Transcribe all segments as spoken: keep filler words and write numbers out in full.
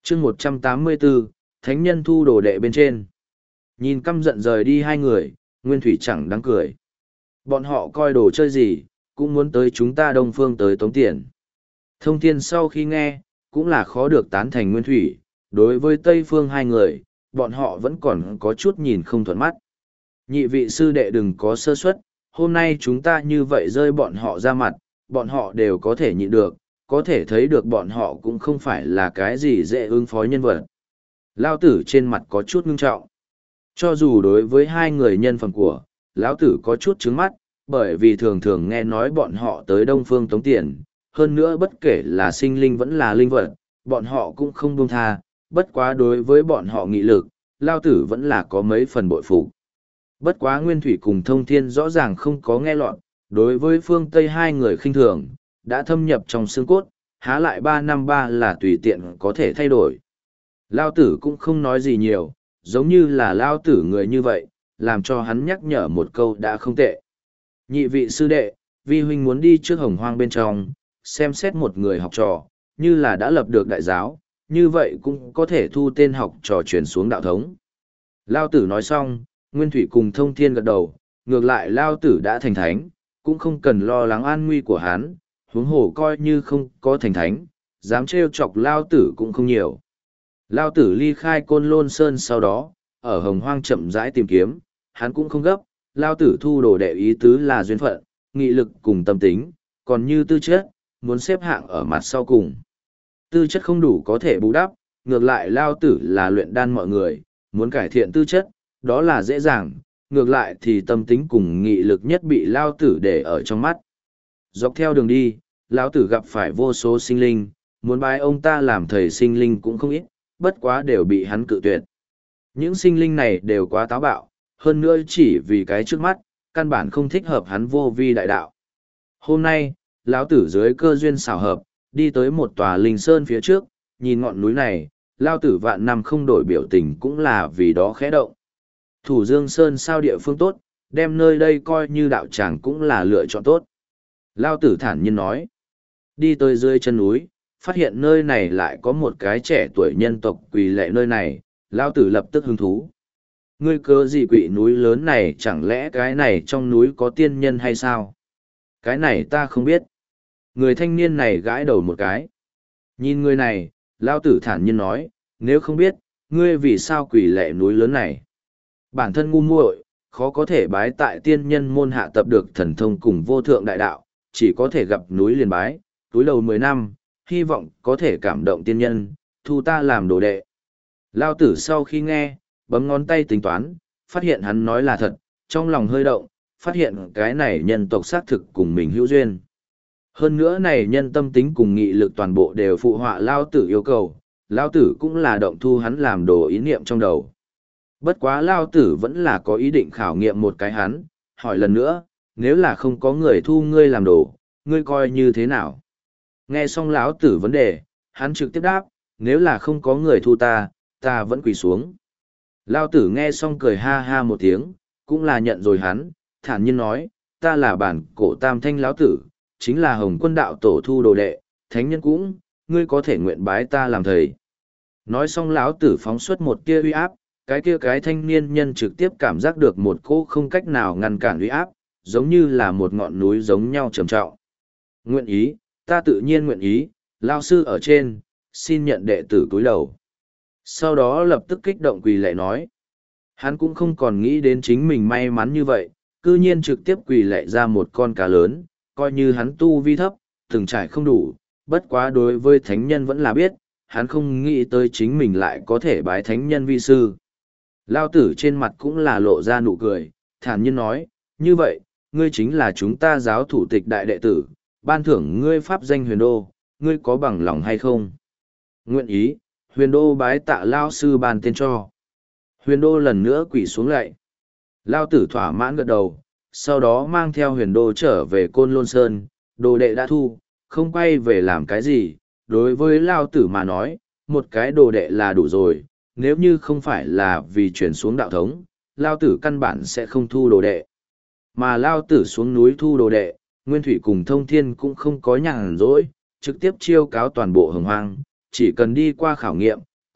chương một trăm tám mươi bốn, thánh nhân thu đồ đệ bên trên. Nhìn căm giận rời đi hai người, Nguyên Thủy chẳng đáng cười. Bọn họ coi đồ chơi gì, cũng muốn tới chúng ta Đông Phương tới tống tiền. Thông Thiên sau khi nghe, cũng là khó được tán thành Nguyên Thủy, đối với Tây Phương hai người, bọn họ vẫn còn có chút nhìn không thuận mắt. Nhị vị sư đệ đừng có sơ suất, hôm nay chúng ta như vậy rơi bọn họ ra mặt, bọn họ đều có thể nhịn được, có thể thấy được bọn họ cũng không phải là cái gì dễ ứng phó nhân vật. Lao tử trên mặt có chút ngưng trọng. Cho dù đối với hai người nhân phẩm của, lão tử có chút trứng mắt, bởi vì thường thường nghe nói bọn họ tới Đông Phương tống tiền, hơn nữa bất kể là sinh linh vẫn là linh vật, bọn họ cũng không buông tha, bất quá đối với bọn họ nghị lực, Lao tử vẫn là có mấy phần bội phục. Bất quá Nguyên Thủy cùng Thông Thiên rõ ràng không có nghe lọt, đối với phương Tây hai người khinh thường, đã thâm nhập trong xương cốt, há lại ba năm ba là tùy tiện có thể thay đổi. Lao tử cũng không nói gì nhiều, giống như là Lao tử người như vậy, làm cho hắn nhắc nhở một câu đã không tệ. Nhị vị sư đệ, vi huynh muốn đi trước Hồng Hoang bên trong, xem xét một người học trò, như là đã lập được đại giáo, như vậy cũng có thể thu tên học trò truyền xuống đạo thống. Lao tử nói xong, Nguyên Thủy cùng Thông Thiên gật đầu, ngược lại Lao tử đã thành thánh, cũng không cần lo lắng an nguy của hắn, huống hồ coi như không có thành thánh, dám trêu chọc Lao tử cũng không nhiều. Lao tử ly khai Côn Lôn Sơn sau đó, ở Hồng Hoang chậm rãi tìm kiếm, hắn cũng không gấp, Lao tử thu đồ đệ ý tứ là duyên phận, nghị lực cùng tâm tính, còn như tư chất, muốn xếp hạng ở mặt sau cùng. Tư chất không đủ có thể bù đắp, ngược lại Lao tử là luyện đan mọi người, muốn cải thiện tư chất, đó là dễ dàng, ngược lại thì tâm tính cùng nghị lực nhất bị Lao tử để ở trong mắt. Dọc theo đường đi, Lão tử gặp phải vô số sinh linh, muốn bái ông ta làm thầy sinh linh cũng không ít, bất quá đều bị hắn cự tuyệt. Những sinh linh này đều quá táo bạo, hơn nữa chỉ vì cái trước mắt, căn bản không thích hợp hắn vô vi đại đạo. Hôm nay, Lão tử dưới cơ duyên xảo hợp, đi tới một tòa linh sơn phía trước, nhìn ngọn núi này, Lão tử vạn năm không đổi biểu tình cũng là vì đó khẽ động. Thủ Dương Sơn sao địa phương tốt, đem nơi đây coi như đạo tràng cũng là lựa chọn tốt. Lão tử thản nhiên nói. Đi tới dưới chân núi, phát hiện nơi này lại có một cái trẻ tuổi nhân tộc quỳ lệ nơi này, Lão tử lập tức hứng thú. Ngươi cớ gì quỷ núi lớn này, chẳng lẽ cái này trong núi có tiên nhân hay sao? Cái này ta không biết. Người thanh niên này gãi đầu một cái. Nhìn người này, Lão tử thản nhiên nói, nếu không biết, ngươi vì sao quỷ lệ núi lớn này? Bản thân ngu muội, khó có thể bái tại tiên nhân môn hạ tập được thần thông cùng vô thượng đại đạo, chỉ có thể gặp núi liền bái, túi đầu mười năm, hy vọng có thể cảm động tiên nhân, thu ta làm đồ đệ. Lao tử sau khi nghe, bấm ngón tay tính toán, phát hiện hắn nói là thật, trong lòng hơi động, phát hiện cái này nhân tộc xác thực cùng mình hữu duyên. Hơn nữa này nhân tâm tính cùng nghị lực toàn bộ đều phụ họa Lao tử yêu cầu, Lao tử cũng là động thu hắn làm đồ ý niệm trong đầu. Bất quá Lao tử vẫn là có ý định khảo nghiệm một cái hắn, hỏi lần nữa, nếu là không có người thu ngươi làm đồ, ngươi coi như thế nào? Nghe xong lão tử vấn đề, hắn trực tiếp đáp, nếu là không có người thu ta, ta vẫn quỳ xuống. Lão tử nghe xong cười ha ha một tiếng, cũng là nhận rồi hắn, thản nhiên nói, ta là bản cổ tam thanh lão tử, chính là Hồng Quân đạo tổ thu đồ đệ, thánh nhân cũng, ngươi có thể nguyện bái ta làm thầy. Nói xong lão tử phóng xuất một tia uy áp, cái kia cái thanh niên nhân trực tiếp cảm giác được một cỗ không cách nào ngăn cản uy áp, giống như là một ngọn núi giống nhau trầm trọng. Nguyện ý, ta tự nhiên nguyện ý, lao sư ở trên, xin nhận đệ tử cúi đầu. Sau đó lập tức kích động quỳ lạy nói. Hắn cũng không còn nghĩ đến chính mình may mắn như vậy, cư nhiên trực tiếp quỳ lạy ra một con cá lớn, coi như hắn tu vi thấp, từng trải không đủ, bất quá đối với thánh nhân vẫn là biết, hắn không nghĩ tới chính mình lại có thể bái thánh nhân vi sư. Lao tử trên mặt cũng là lộ ra nụ cười, thản nhiên nói, như vậy, ngươi chính là chúng ta giáo thủ tịch đại đệ tử, ban thưởng ngươi pháp danh huyền đô, ngươi có bằng lòng hay không? Nguyện ý, huyền đô bái tạ Lao sư ban tên cho. Huyền đô lần nữa quỳ xuống lạy. Lao tử thỏa mãn gật đầu, sau đó mang theo huyền đô trở về Côn Lôn Sơn, đồ đệ đã thu, không quay về làm cái gì, đối với Lao tử mà nói, một cái đồ đệ là đủ rồi, nếu như không phải là vì chuyển xuống đạo thống, Lao tử căn bản sẽ không thu đồ đệ. Mà Lao tử xuống núi thu đồ đệ, Nguyên Thủy cùng Thông Thiên cũng không có nhàn rỗi, trực tiếp chiêu cáo toàn bộ Hồng Hoang, chỉ cần đi qua khảo nghiệm,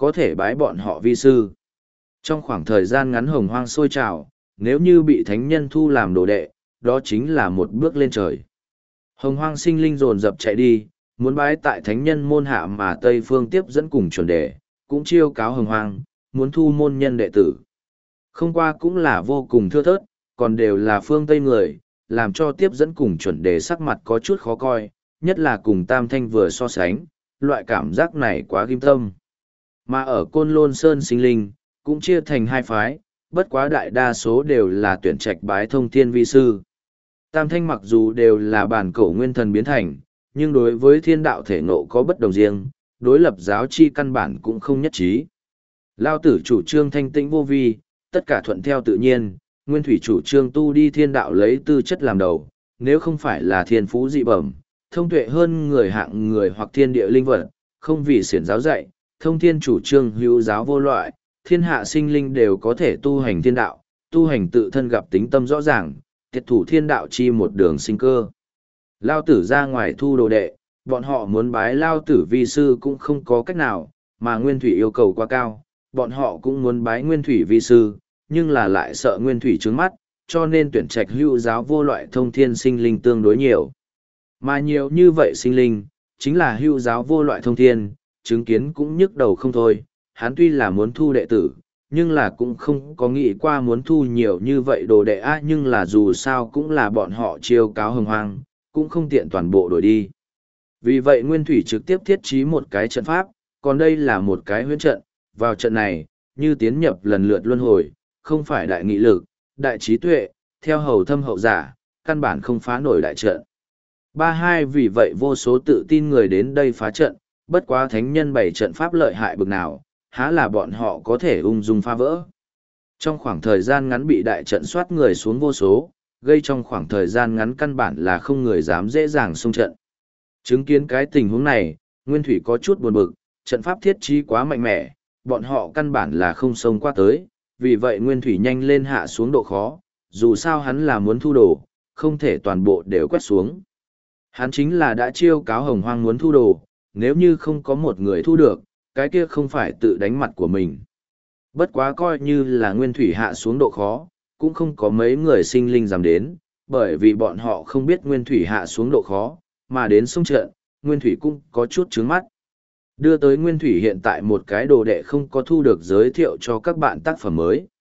có thể bái bọn họ vi sư. Trong khoảng thời gian ngắn hồng hoang sôi trào, nếu như bị thánh nhân thu làm đồ đệ, đó chính là một bước lên trời. Hồng hoang sinh linh dồn dập chạy đi, muốn bái tại thánh nhân môn hạ mà Tây Phương tiếp dẫn cùng chuẩn đề, cũng chiêu cáo hồng hoang, muốn thu môn nhân đệ tử. Không qua cũng là vô cùng thưa thớt, còn đều là phương Tây người, làm cho tiếp dẫn cùng chuẩn đề sắc mặt có chút khó coi, nhất là cùng Tam Thanh vừa so sánh, loại cảm giác này quá ghim tâm. Mà ở Côn Lôn Sơn sinh linh, cũng chia thành hai phái, bất quá đại đa số đều là tuyển trạch bái thông thiên vi sư. Tam Thanh mặc dù đều là bản cổ nguyên thần biến thành, nhưng đối với thiên đạo thể ngộ có bất đồng riêng, đối lập giáo chi căn bản cũng không nhất trí. Lao tử chủ trương thanh tĩnh vô vi, tất cả thuận theo tự nhiên, nguyên thủy chủ trương tu đi thiên đạo lấy tư chất làm đầu, nếu không phải là thiên phú dị bẩm, thông tuệ hơn người hạng người hoặc thiên địa linh vật, không vì xiển giáo dạy, thông thiên chủ trương hữu giáo vô loại, thiên hạ sinh linh đều có thể tu hành thiên đạo, tu hành tự thân gặp tính tâm rõ ràng, tiệt thủ thiên đạo chi một đường sinh cơ. Lao tử ra ngoài thu đồ đệ, bọn họ muốn bái Lao tử vi sư cũng không có cách nào, mà Nguyên Thủy yêu cầu quá cao, bọn họ cũng muốn bái Nguyên Thủy vi sư, nhưng là lại sợ Nguyên Thủy trướng mắt, cho nên tuyển trạch hữu giáo vô loại thông thiên sinh linh tương đối nhiều. Mà nhiều như vậy sinh linh, chính là hữu giáo vô loại thông thiên, chứng kiến cũng nhức đầu không thôi, hắn tuy là muốn thu đệ tử, nhưng là cũng không có nghĩ qua muốn thu nhiều như vậy đồ đệ á, nhưng là dù sao cũng là bọn họ chiêu cáo hồng hoang, cũng không tiện toàn bộ đổi đi. Vì vậy Nguyên Thủy trực tiếp thiết trí một cái trận pháp, còn đây là một cái huyễn trận, vào trận này, như tiến nhập lần lượt luân hồi, không phải đại nghị lực, đại trí tuệ, theo hầu thâm hậu giả, căn bản không phá nổi đại trận. Ba hai vì vậy vô số tự tin người đến đây phá trận, bất quá thánh nhân bày trận pháp lợi hại bực nào, há là bọn họ có thể ung dung phá vỡ. Trong khoảng thời gian ngắn bị đại trận soát người xuống vô số, gây trong khoảng thời gian ngắn căn bản là không người dám dễ dàng xông trận. Chứng kiến cái tình huống này, Nguyên Thủy có chút buồn bực, trận pháp thiết trí quá mạnh mẽ, bọn họ căn bản là không xông qua tới, vì vậy Nguyên Thủy nhanh lên hạ xuống độ khó, dù sao hắn là muốn thu đồ, không thể toàn bộ đều quét xuống. Hắn chính là đã chiêu cáo hồng hoang muốn thu đồ, nếu như không có một người thu được, cái kia không phải tự đánh mặt của mình. Bất quá coi như là Nguyên Thủy hạ xuống độ khó, cũng không có mấy người sinh linh dám đến, bởi vì bọn họ không biết Nguyên Thủy hạ xuống độ khó, mà đến sông trận, Nguyên Thủy cũng có chút trướng mắt. Đưa tới Nguyên Thủy hiện tại một cái đồ đệ không có thu được giới thiệu cho các bạn tác phẩm mới.